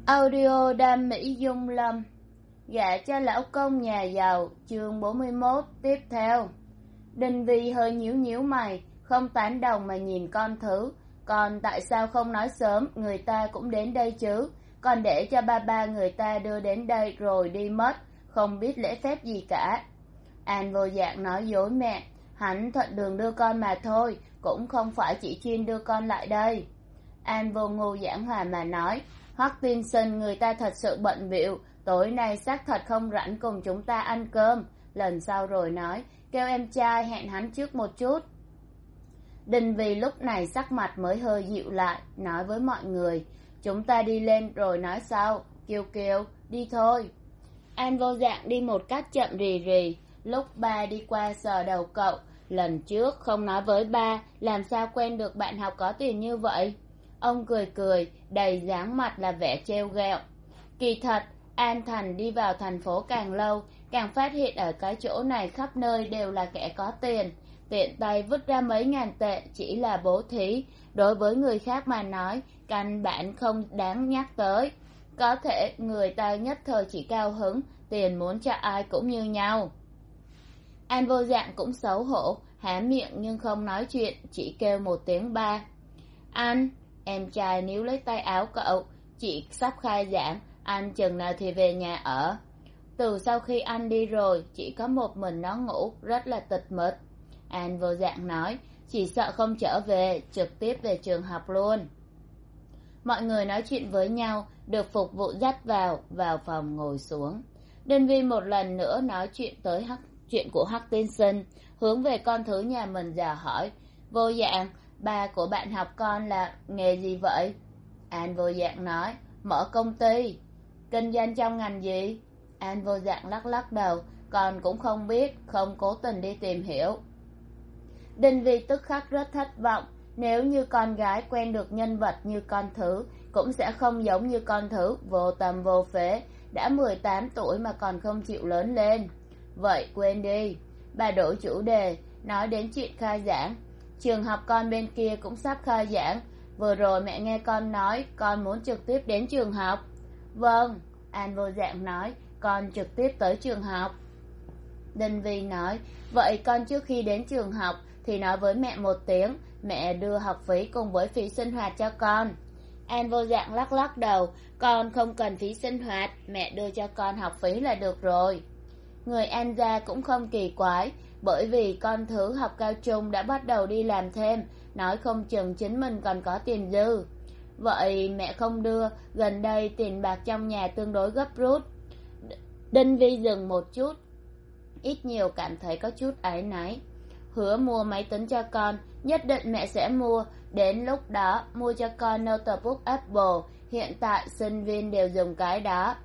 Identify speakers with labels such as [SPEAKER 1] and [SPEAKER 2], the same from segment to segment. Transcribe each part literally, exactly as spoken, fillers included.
[SPEAKER 1] Audio đam mỹ dung lâm, gả cho lão công nhà giàu, chương bốn mươi mốt tiếp theo. Đinh Vi hơi nhíu nhíu mày, không tán đồng mà nhìn con thứ. Còn tại sao không nói sớm, người ta cũng đến đây chứ, còn để cho ba ba người ta đưa đến đây rồi đi mất, không biết lễ phép gì cả. An vô dạng nói dối mẹ, hắn thuận đường đưa con mà thôi, cũng không phải chỉ chuyên đưa con lại đây. An vô ngu giảng hòa mà nói, Hoắc tiên sinh người ta thật sự bận bịu, tối nay xác thật không rảnh cùng chúng ta ăn cơm, lần sau rồi nói, kêu em trai hẹn hắn trước một chút. Đinh Vi lúc này sắc mặt mới hơi dịu lại, nói với mọi người, chúng ta đi lên rồi nói sau, Kiều Kiều, đi thôi. An vô dạng đi một cách chậm rì rì, lúc ba đi qua sờ đầu cậu, lần trước không nói với ba, làm sao quen được bạn học có tiền như vậy? Ông cười cười, đầy dáng mặt là vẻ trêu ghẹo. Kỳ thật, An Thành đi vào thành phố càng lâu, càng phát hiện ở cái chỗ này khắp nơi đều là kẻ có tiền. Tiện tay vứt ra mấy ngàn tệ chỉ là bố thí, đối với người khác mà nói, căn bản không đáng nhắc tới. Có thể người ta nhất thời chỉ cao hứng, tiền muốn cho ai cũng như nhau. An vô dạng cũng xấu hổ, há miệng nhưng không nói chuyện, chỉ kêu một tiếng ba. Anh, em trai níu lấy tay áo cậu, chị sắp khai giảng, anh chừng nào thì về nhà ở. Từ sau khi anh đi rồi, chỉ có một mình nó ngủ, rất là tịch mịch. An vô dạng nói, chỉ sợ không trở về, trực tiếp về trường học luôn. Mọi người nói chuyện với nhau, được phục vụ dắt vào, vào phòng ngồi xuống. Đinh Vi một lần nữa nói chuyện tới hắc, chuyện của Hắc tiên sinh, hướng về con thứ nhà mình dò hỏi, vô dạng, ba của bạn học con là nghề gì vậy? An vô dạng nói, mở công ty. Kinh doanh trong ngành gì? An vô dạng lắc lắc đầu, con cũng không biết, không cố tình đi tìm hiểu. Đinh Vi tức khắc rất thất vọng, nếu như con gái quen được nhân vật như con thứ, cũng sẽ không giống như con thứ, vô tâm vô phế, đã mười tám tuổi mà còn không chịu lớn lên. Vậy quên đi, bà đổi chủ đề, nói đến chuyện khai giảng. Trường học con bên kia cũng sắp khai giảng, vừa rồi mẹ nghe con nói con muốn trực tiếp đến trường học. Vâng, An vô dạng nói, con trực tiếp tới trường học. Đinh Vi nói, vậy con trước khi đến trường học thì nói với mẹ một tiếng, mẹ đưa học phí cùng với phí sinh hoạt cho con. An vô dạng lắc lắc đầu, con không cần phí sinh hoạt, mẹ đưa cho con học phí là được rồi. Người An gia cũng không kỳ quái, bởi vì con thứ học cao trung đã bắt đầu đi làm thêm, nói không chừng chính mình còn có tiền dư. Vậy mẹ không đưa, gần đây tiền bạc trong nhà tương đối gấp rút. Đinh Vi dừng một chút, ít nhiều cảm thấy có chút áy náy. Hứa mua máy tính cho con, nhất định mẹ sẽ mua, đến lúc đó mua cho con notebook Apple, hiện tại sinh viên đều dùng cái đó.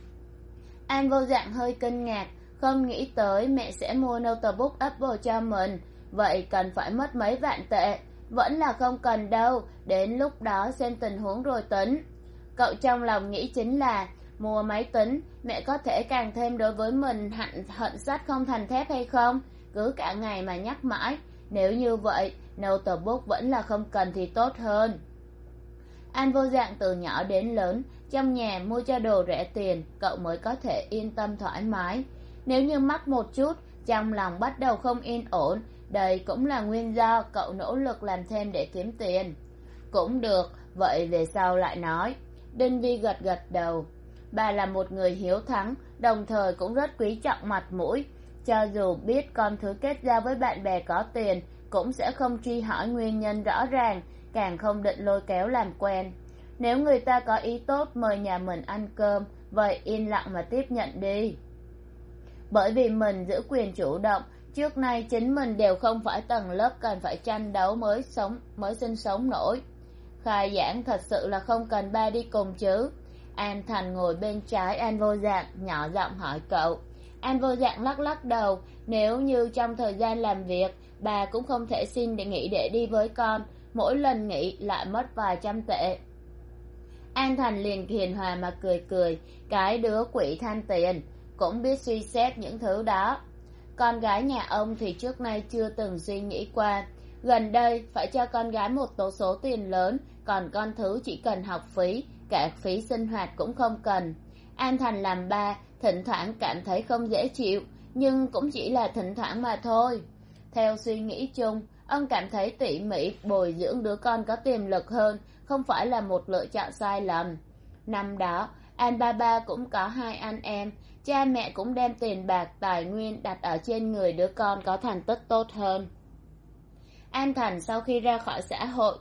[SPEAKER 1] An vô dạng hơi kinh ngạc, không nghĩ tới mẹ sẽ mua notebook Apple cho mình, vậy cần phải mất mấy vạn tệ, vẫn là không cần đâu, đến lúc đó xem tình huống rồi tính. Cậu trong lòng nghĩ chính là, mua máy tính, mẹ có thể càng thêm đối với mình hận, hận sắt không thành thép hay không, cứ cả ngày mà nhắc mãi, nếu như vậy, notebook vẫn là không cần thì tốt hơn. An vô dạng từ nhỏ đến lớn, trong nhà mua cho đồ rẻ tiền, cậu mới có thể yên tâm thoải mái. Nếu như mắc một chút, trong lòng bắt đầu không yên ổn, đây cũng là nguyên do cậu nỗ lực làm thêm để kiếm tiền. Cũng được, vậy về sau lại nói. Đinh Vi gật gật đầu. Bà là một người hiếu thắng, đồng thời cũng rất quý trọng mặt mũi. Cho dù biết con thứ kết giao với bạn bè có tiền, cũng sẽ không truy hỏi nguyên nhân rõ ràng, càng không định lôi kéo làm quen. Nếu người ta có ý tốt mời nhà mình ăn cơm, vậy yên lặng mà tiếp nhận đi. Bởi vì mình giữ quyền chủ động, trước nay chính mình đều không phải tầng lớp cần phải tranh đấu mới sống mới sinh sống nổi. Khai giảng thật sự là không cần ba đi cùng chứ? An Thành ngồi bên trái An vô dạng, nhỏ giọng hỏi cậu. An vô dạng lắc lắc đầu, nếu như trong thời gian làm việc, bà cũng không thể xin để nghỉ để đi với con, mỗi lần nghỉ lại mất vài trăm tệ. An Thành liền hiền hòa mà cười cười, cái đứa quỷ than tiền, cũng biết suy xét những thứ đó. Con gái nhà ông thì trước nay chưa từng suy nghĩ qua, gần đây phải cho con gái một tố số tiền lớn, còn con thứ chỉ cần học phí, cả phí sinh hoạt cũng không cần. An Thành làm ba, thỉnh thoảng cảm thấy không dễ chịu, nhưng cũng chỉ là thỉnh thoảng mà thôi. Theo suy nghĩ chung, ông cảm thấy tỉ mỉ bồi dưỡng đứa con có tiềm lực hơn không phải là một lựa chọn sai lầm. Năm đó, An ba ba cũng có hai anh em, cha mẹ cũng đem tiền bạc tài nguyên đặt ở trên người đứa con có thành tích tốt hơn. An Thành sau khi ra khỏi xã hội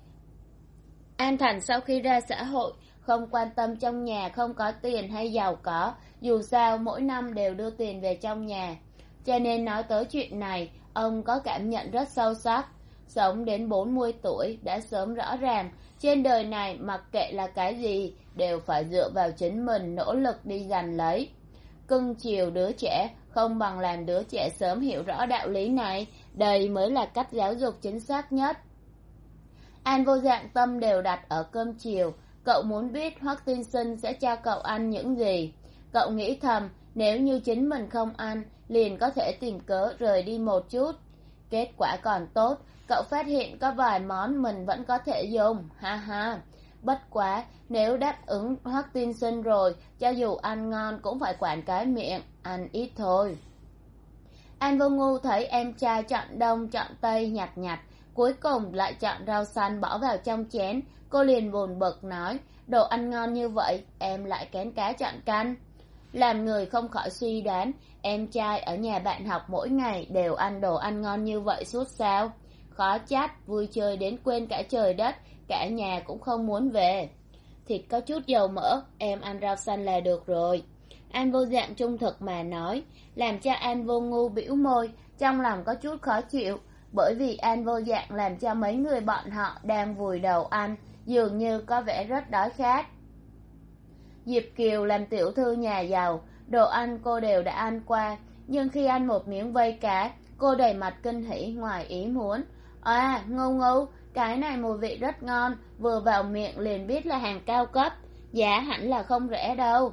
[SPEAKER 1] An Thành sau khi ra xã hội không quan tâm trong nhà không có tiền hay giàu có, dù sao mỗi năm đều đưa tiền về trong nhà. Cho nên nói tới chuyện này, ông có cảm nhận rất sâu sắc. Sống đến bốn mươi tuổi đã sớm rõ ràng, trên đời này mặc kệ là cái gì đều phải dựa vào chính mình nỗ lực đi giành lấy. Cưng chiều đứa trẻ không bằng làm đứa trẻ sớm hiểu rõ đạo lý này, đây mới là cách giáo dục chính xác nhất. An vô dạng tâm đều đặt ở cơm chiều. Cậu muốn biết Hoắc tiên sinh sẽ cho cậu ăn những gì. Cậu nghĩ thầm, nếu như chính mình không ăn liền có thể tìm cớ rời đi một chút. Kết quả còn tốt, cậu phát hiện có vài món mình vẫn có thể dùng, ha ha. Bất quá, nếu đáp ứng Hoắc tiên sinh rồi, cho dù ăn ngon cũng phải quản cái miệng, ăn ít thôi. An Vô Ngu thấy em trai chọn đông chọn tây nhặt nhặt, cuối cùng lại chọn rau xanh bỏ vào trong chén. Cô liền buồn bực nói, đồ ăn ngon như vậy em lại kén cá chọn canh. Làm người không khỏi suy đoán, em trai ở nhà bạn học mỗi ngày đều ăn đồ ăn ngon như vậy suốt sao? Khó trách vui chơi đến quên cả trời đất, cả nhà cũng không muốn về. Thịt có chút dầu mỡ, em ăn rau xanh là được rồi. An Vô Dạng trung thực mà nói, làm cho An Vô Ngu bĩu môi, trong lòng có chút khó chịu, bởi vì An Vô Dạng làm cho mấy người bọn họ đang vùi đầu ăn, dường như có vẻ rất đói khát. Diệp Kiều làm tiểu thư nhà giàu, đồ ăn cô đều đã ăn qua, nhưng khi ăn một miếng vây cá, cô đầy mặt kinh hỉ ngoài ý muốn. À, Ngu Ngu, cái này mùi vị rất ngon, vừa vào miệng liền biết là hàng cao cấp, giá hẳn là không rẻ đâu.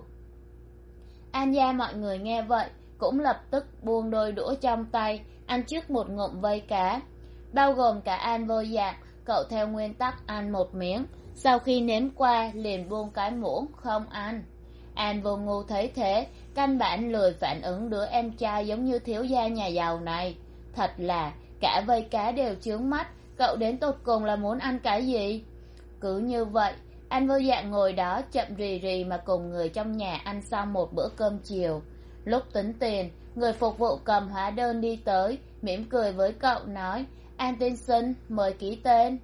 [SPEAKER 1] An gia mọi người nghe vậy, cũng lập tức buông đôi đũa trong tay, ăn trước một ngụm vây cá. Bao gồm cả An Vô Dạng, cậu theo nguyên tắc ăn một miếng, sau khi nếm qua liền buông cái muỗng không ăn. An Vô Ngu thấy thế, căn bản lười phản ứng đứa em trai giống như thiếu gia nhà giàu này. Thật là cả vây cá đều chướng mắt, cậu đến tột cùng là muốn ăn cái gì? Cứ như vậy, An Vô Dạng ngồi đó chậm rì rì mà cùng người trong nhà ăn xong một bữa cơm chiều. Lúc tính tiền, người phục vụ cầm hóa đơn đi tới, mỉm cười với cậu nói, An tiên sinh mời ký tên.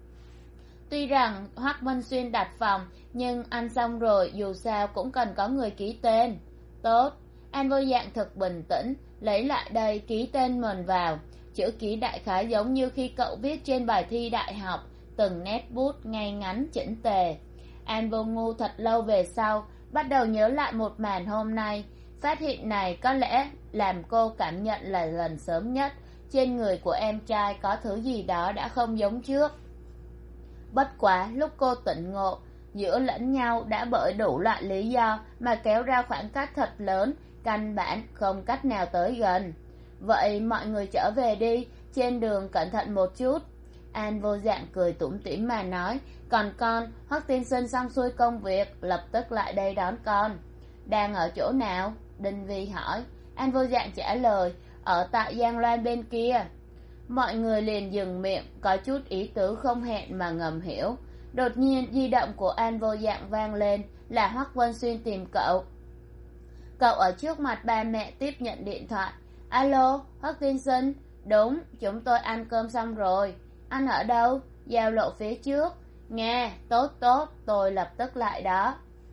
[SPEAKER 1] Tuy rằng Hoắc Vân Xuyên đặt phòng, nhưng ăn xong rồi dù sao cũng cần có người ký tên. Tốt, An Vô Dạng thực bình tĩnh, lấy lại đây ký tên mình vào. Chữ ký đại khái giống như khi cậu viết trên bài thi đại học, từng nét bút ngay ngắn chỉnh tề. An Vô Ngu thật lâu về sau bắt đầu nhớ lại một màn hôm nay. Phát hiện này có lẽ làm cô cảm nhận là lần sớm nhất trên người của em trai có thứ gì đó đã không giống trước. Bất quá lúc cô tỉnh ngộ, giữa lẫn nhau đã bởi đủ loại lý do mà kéo ra khoảng cách thật lớn, căn bản không cách nào tới gần. Vậy mọi người trở về đi, trên đường cẩn thận một chút. An Vô Dạng cười tủm tỉm mà nói, còn con, Hoắc tiên sinh xong xuôi công việc, lập tức lại đây đón con. Đang ở chỗ nào? Đinh Vi hỏi. An Vô Dạng trả lời, ở tại Giang Loan bên kia. Mọi người liền dừng miệng, có chút ý tứ không hẹn mà ngầm hiểu. Đột nhiên di động của An Vô Dạng vang lên, là Hoắc Vân Xuyên tìm cậu. Cậu ở trước mặt ba mẹ tiếp nhận điện thoại. Alo, Hoắc tiên sinh. Đúng, chúng tôi ăn cơm xong rồi. Anh ở đâu? Giao lộ phía trước. Nghe, tốt tốt, tôi lập tức lại đó.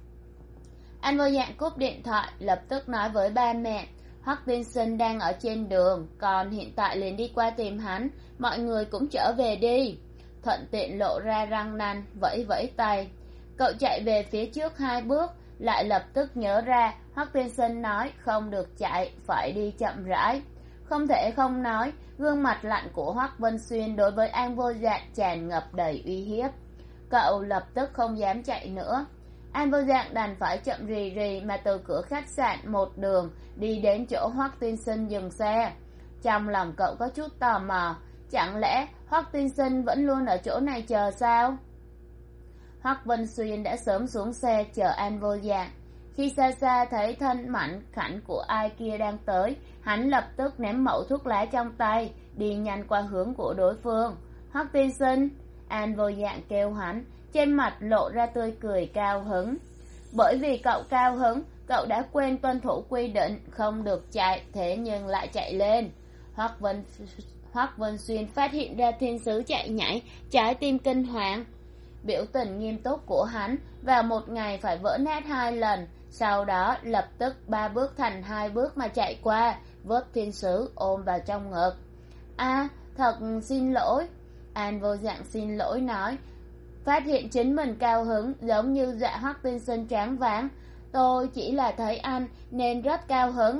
[SPEAKER 1] An Vô Dạng cúp điện thoại, lập tức nói với ba mẹ, Hoắc tiên sinh đang ở trên đường, còn hiện tại liền đi qua tìm hắn, mọi người cũng trở về đi. Thuận tiện lộ ra răng nanh, vẫy vẫy tay. Cậu chạy về phía trước hai bước, lại lập tức nhớ ra Hoắc tiên sinh nói không được chạy, phải đi chậm rãi. Không thể không nói, gương mặt lạnh của Hoắc Vân Xuyên đối với An Vô Dạng tràn ngập đầy uy hiếp. Cậu lập tức không dám chạy nữa. An Vô Dạng đành phải chậm rì rì mà từ cửa khách sạn một đường đi đến chỗ Hoắc tiên sinh dừng xe. Trong lòng cậu có chút tò mò, chẳng lẽ Hoắc tiên sinh vẫn luôn ở chỗ này chờ sao? Hoắc Vân Xuyên đã sớm xuống xe chờ An Vô Dạng. Khi xa xa thấy thân mảnh khảnh của ai kia đang tới, hắn lập tức ném mẩu thuốc lá trong tay, đi nhanh qua hướng của đối phương. Hoắc tiên sinh, An Vô Dạng kêu hắn, trên mặt lộ ra tươi cười cao hứng. Bởi vì cậu cao hứng, cậu đã quên tuân thủ quy định không được chạy, thế nhưng lại chạy lên. Hoắc Vân Hoắc Vân Xuyên phát hiện ra thiên sứ chạy nhảy, trái tim kinh hoàng. Biểu tình nghiêm túc của hắn vào một ngày phải vỡ nát hai lần, sau đó lập tức ba bước thành hai bước mà chạy qua, vớt thiên sứ ôm vào trong ngực. A, thật xin lỗi. An Vô Dạng xin lỗi nói, phát hiện chính mình cao hứng giống như dạ Hoắc tiên sinh choáng váng. Tôi chỉ là thấy anh nên rất cao hứng.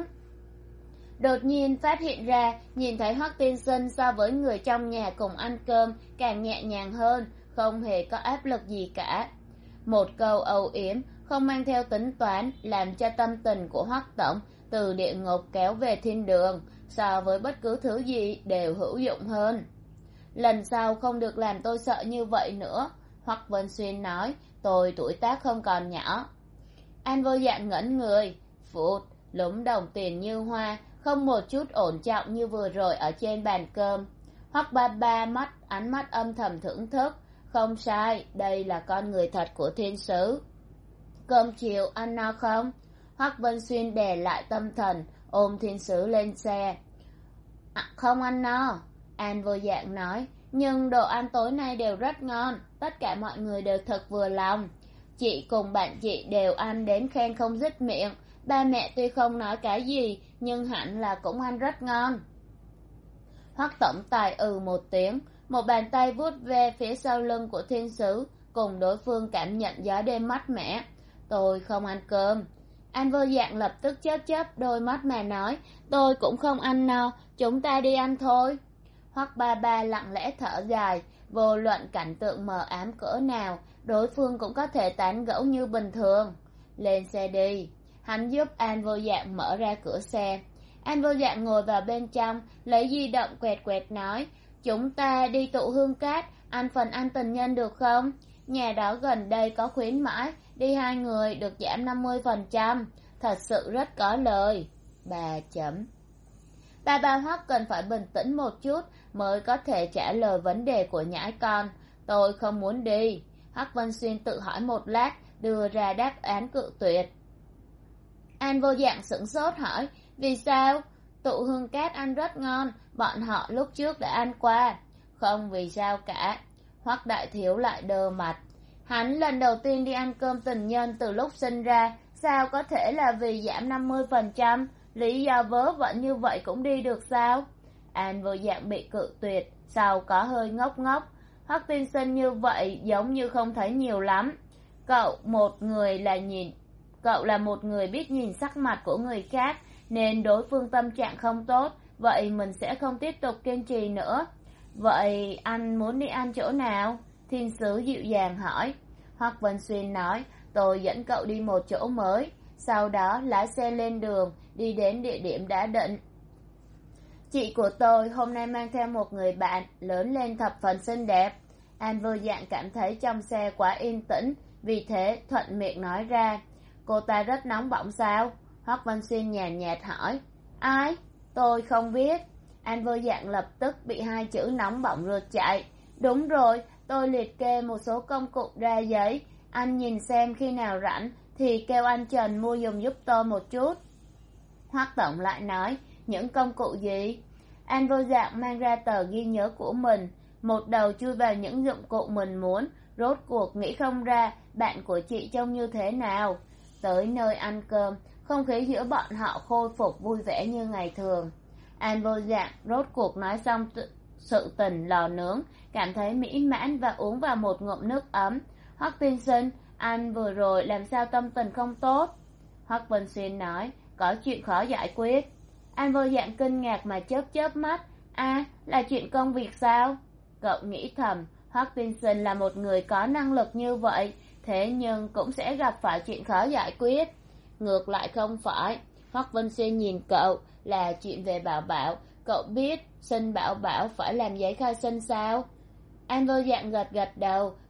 [SPEAKER 1] Đột nhiên phát hiện ra, nhìn thấy Hoắc tiên sinh so với người trong nhà cùng ăn cơm càng nhẹ nhàng hơn, không hề có áp lực gì cả. Một câu âu yếm không mang theo tính toán làm cho tâm tình của Hoắc tổng từ địa ngục kéo về thiên đường, so với bất cứ thứ gì đều hữu dụng hơn. Lần sau không được làm tôi sợ như vậy nữa, Hoắc Vân Xuyên nói, tôi tuổi tác không còn nhỏ. An Vô Dạng ngẩn người, phụt, lúm đồng tiền như hoa, không một chút ổn trọng như vừa rồi ở trên bàn cơm. Hoắc ba ba mắt ánh mắt âm thầm thưởng thức, không sai, đây là con người thật của thiên sứ. Cơm chiều ăn no không? Hoắc Vân Xuyên đè lại tâm thần, ôm thiên sứ lên xe. À, không ăn no, An Vô Dạng nói, nhưng đồ ăn tối nay đều rất ngon, tất cả mọi người đều thật vừa lòng. Chị cùng bạn chị đều ăn đến khen không dứt miệng, ba mẹ tuy không nói cái gì, nhưng hẳn là cũng ăn rất ngon. Hoắc tổng tài ừ một tiếng, một bàn tay vuốt ve phía sau lưng của thiên sứ, cùng đối phương cảm nhận gió đêm mát mẻ. Tôi không ăn cơm. An Vô Dạng lập tức chớp chớp đôi mắt mà nói, tôi cũng không ăn no, chúng ta đi ăn thôi. Hoắc ba ba lặng lẽ thở dài, vô luận cảnh tượng mờ ám cỡ nào, đối phương cũng có thể tán gẫu như bình thường. Lên xe đi. Hắn giúp An Vô Dạng mở ra cửa xe. An Vô Dạng ngồi vào bên trong, lấy di động quẹt quẹt nói, chúng ta đi tụ hương cát, ăn phần ăn tình nhân được không? Nhà đó gần đây có khuyến mãi, đi hai người được giảm năm mươi phần trăm, thật sự rất có lời. Bà chấm. Bà bà Hoắc cần phải bình tĩnh một chút mới có thể trả lời vấn đề của nhãi con. Tôi không muốn đi. Hoắc Vân Xuyên tự hỏi một lát, đưa ra đáp án cự tuyệt. An Vô Dạng sửng sốt hỏi, vì sao? Tụ hương cát ăn rất ngon, bọn họ lúc trước đã ăn qua. Không vì sao cả. Hoắc Đại Thiếu lại đơ mặt. Hắn lần đầu tiên đi ăn cơm tình nhân từ lúc sinh ra, sao có thể là vì giảm năm mươi phần trăm? Lý do vớ vẩn như vậy cũng đi được sao? An Vô Dạng bị cự tuyệt, sau có hơi ngốc ngốc. Hoắc tiên sinh như vậy giống như không thấy nhiều lắm. Cậu một người là nhìn, cậu là một người biết nhìn sắc mặt của người khác, nên đối phương tâm trạng không tốt, vậy mình sẽ không tiếp tục kiên trì nữa. Vậy anh muốn đi ăn chỗ nào? Thiên sứ dịu dàng hỏi. Hoắc Vân Xuyên nói, tôi dẫn cậu đi một chỗ mới, sau đó lái xe lên đường, đi đến địa điểm đã định. Chị của tôi hôm nay mang theo một người bạn, lớn lên thập phần xinh đẹp. An Vô Dạng cảm thấy trong xe quá yên tĩnh, vì thế thuận miệng nói ra, cô ta rất nóng bỏng sao? Hoắc Vân Xuyên nhàn nhạt hỏi, ai? Tôi không biết. An Vô Dạng lập tức bị hai chữ nóng bỏng rượt chạy. Đúng rồi, tôi liệt kê một số công cụ ra giấy, anh nhìn xem khi nào rảnh thì kêu anh Trần mua dùng giúp tôi một chút. Hoắc tổng lại nói, những công cụ gì? An Vô Dạng mang ra tờ ghi nhớ của mình, một đầu chui vào những dụng cụ mình muốn, rốt cuộc nghĩ không ra bạn của chị trông như thế nào. Tới nơi ăn cơm, không khí giữa bọn họ khôi phục vui vẻ như ngày thường. An Vô Dạng rốt cuộc nói xong sự tình lò nướng, cảm thấy mỹ mãn và uống vào một ngụm nước ấm. Hoắc tiên sinh, anh vừa rồi làm sao tâm tình không tốt? Hoắc Vân Xuyên nói, có chuyện khó giải quyết. An Vô Dạng kinh ngạc mà chớp chớp mắt, a à, là chuyện công việc sao? Cậu nghĩ thầm, Hoắc tiên sinh là một người có năng lực như vậy, thế nhưng cũng sẽ gặp phải chuyện khó giải quyết. Ngược lại không phải. Hoắc Vân Xuyên nhìn cậu, là chuyện về Bảo Bảo, cậu biết sinh Bảo Bảo phải làm giấy khai sinh sao? An Vô Dạng gật gật đầu,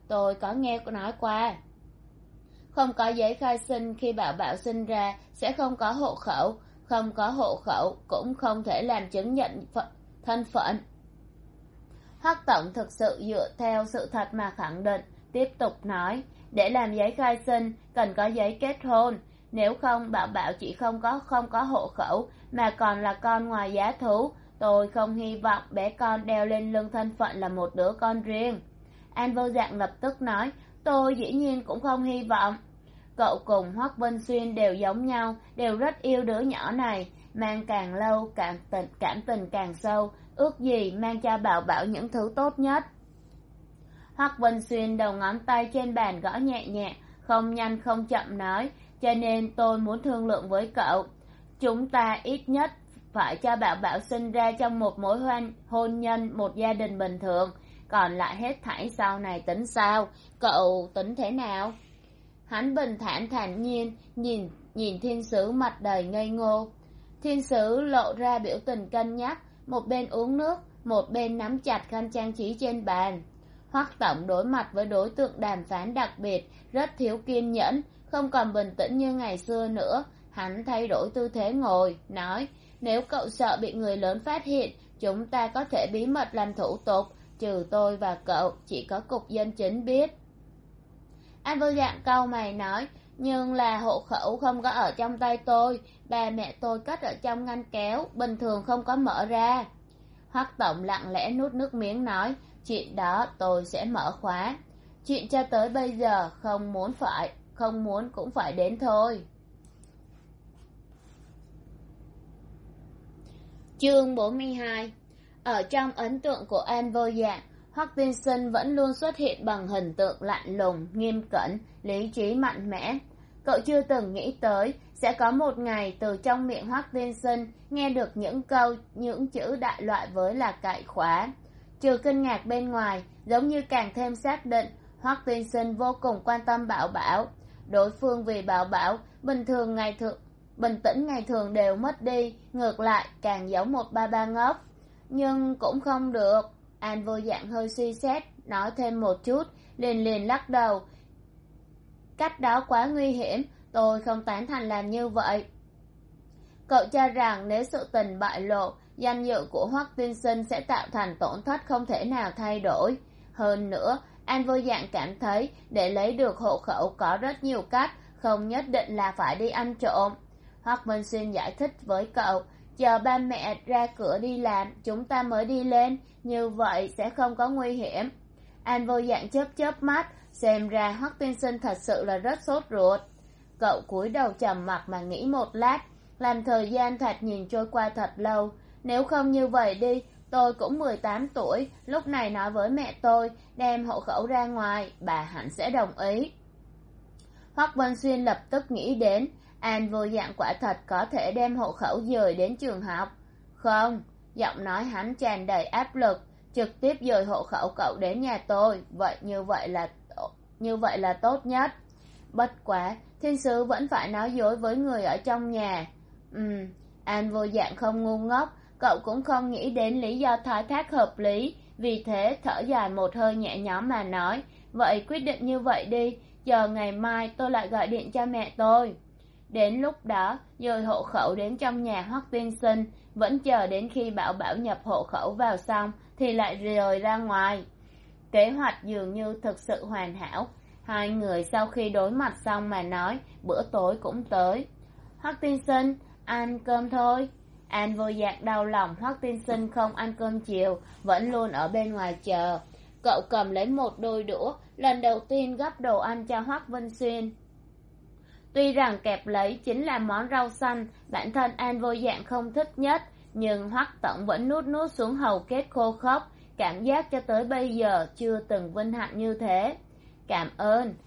[SPEAKER 1] tôi có nghe nói qua. Không có giấy khai sinh khi Bảo Bảo sinh ra sẽ không có hộ khẩu, không có hộ khẩu cũng không thể làm chứng nhận thân phận. Hoắc Tổng thực sự dựa theo sự thật mà khẳng định, tiếp tục nói, để làm giấy khai sinh cần có giấy kết hôn, nếu không Bảo Bảo chỉ không có không có hộ khẩu mà còn là con ngoài giá thú, tôi không hy vọng bé con đeo lên lưng thân phận là một đứa con riêng. An Vô Dạng lập tức nói, tôi dĩ nhiên cũng không hy vọng. Cậu cùng Hoắc Vân Xuyên đều giống nhau, đều rất yêu đứa nhỏ này, mang càng lâu càng tình, cảm tình càng sâu, ước gì mang cho Bảo Bảo những thứ tốt nhất. Hoắc Vân Xuyên đầu ngón tay trên bàn gõ nhẹ nhẹ, không nhanh không chậm nói, cho nên tôi muốn thương lượng với cậu. Chúng ta ít nhất phải cho Bảo Bảo sinh ra trong một mối hôn, hôn nhân, một gia đình bình thường, còn lại hết thảy sau này tính sao, cậu tính thế nào? Hắn bình thản thản nhiên, nhìn, nhìn thiên sứ mặt đầy ngây ngô. Thiên sứ lộ ra biểu tình cân nhắc, một bên uống nước, một bên nắm chặt khăn trang trí trên bàn. Hoắc Tổng đối mặt với đối tượng đàm phán đặc biệt, rất thiếu kiên nhẫn, không còn bình tĩnh như ngày xưa nữa. Hắn thay đổi tư thế ngồi, nói, nếu cậu sợ bị người lớn phát hiện, chúng ta có thể bí mật làm thủ tục, trừ tôi và cậu, chỉ có cục dân chính biết. An Vô Dạng cau mày nói, nhưng là hộ khẩu không có ở trong tay tôi, ba mẹ tôi cất ở trong ngăn kéo, bình thường không có mở ra. Hoắc Tổng lặng lẽ nuốt nước miếng nói, chuyện đó tôi sẽ mở khóa. Chuyện cho tới bây giờ không muốn phải, không muốn cũng phải đến thôi. Chương bốn mươi hai. Ở trong ấn tượng của An Vô Dạng, Hoắc Tiên Sinh vẫn luôn xuất hiện bằng hình tượng lạnh lùng, nghiêm cẩn, lý trí mạnh mẽ. Cậu chưa từng nghĩ tới sẽ có một ngày từ trong miệng Hoắc Tiên Sinh nghe được những câu, những chữ đại loại với là cạy khóa. Trừ kinh ngạc bên ngoài, giống như càng thêm xác định Hoắc Tiên Sinh vô cùng quan tâm Bảo Bảo. Đối phương vì Bảo Bảo bình thường ngày thường bình tĩnh ngày thường đều mất đi, ngược lại càng giống một ba ba ngốc. Nhưng cũng không được. An Vô Dạng hơi suy xét, nói thêm một chút, liền liền lắc đầu. Cách đó quá nguy hiểm, tôi không tán thành làm như vậy. Cậu cho rằng nếu sự tình bại lộ, danh dự của Hoắc Tiên Sinh sẽ tạo thành tổn thất không thể nào thay đổi. Hơn nữa, An Vô Dạng cảm thấy để lấy được hộ khẩu có rất nhiều cách, không nhất định là phải đi ăn trộm. Hoắc Vân Xuyên giải thích với cậu, chờ ba mẹ ra cửa đi làm, chúng ta mới đi lên, như vậy sẽ không có nguy hiểm. An Vô Dạng chớp chớp mắt, xem ra Hoắc Tiên Sinh thật sự là rất sốt ruột. Cậu cúi đầu trầm mặc mà nghĩ một lát, làm thời gian thoạt nhìn trôi qua thật lâu. Nếu không như vậy đi, tôi cũng mười tám tuổi, lúc này nói với mẹ tôi, đem hộ khẩu ra ngoài, bà hẳn sẽ đồng ý. Hoắc Vân Xuyên lập tức nghĩ đến, An Vô Dạng quả thật có thể đem hộ khẩu dời đến trường học. Không, giọng nói hắn tràn đầy áp lực, trực tiếp dời hộ khẩu cậu đến nhà tôi, vậy như vậy là như vậy là tốt nhất. Bất quá, thiên sứ vẫn phải nói dối với người ở trong nhà. Ừm, An Vô Dạng không ngu ngốc, cậu cũng không nghĩ đến lý do thoái thác hợp lý, vì thế thở dài một hơi nhẹ nhõm mà nói, vậy quyết định như vậy đi, chờ ngày mai tôi lại gọi điện cho mẹ tôi. Đến lúc đó, dời hộ khẩu đến trong nhà Hoắc Tiên Sinh, vẫn chờ đến khi Bảo Bảo nhập hộ khẩu vào xong thì lại rời ra ngoài. Kế hoạch dường như thực sự hoàn hảo. Hai người sau khi đối mặt xong mà nói, bữa tối cũng tới. Hoắc Tiên Sinh, ăn cơm thôi. An Vô Dạng đau lòng Hoắc Tiên Sinh không ăn cơm chiều, vẫn luôn ở bên ngoài chờ. Cậu cầm lấy một đôi đũa, lần đầu tiên gắp đồ ăn cho Hoắc Vân Xuyên. Tuy rằng kẹp lấy chính là món rau xanh, bản thân An Vô Dạng không thích nhất, nhưng Hoắc Tổng vẫn nuốt nuốt xuống hầu kết khô khốc, cảm giác cho tới bây giờ chưa từng vinh hạnh như thế. Cảm ơn,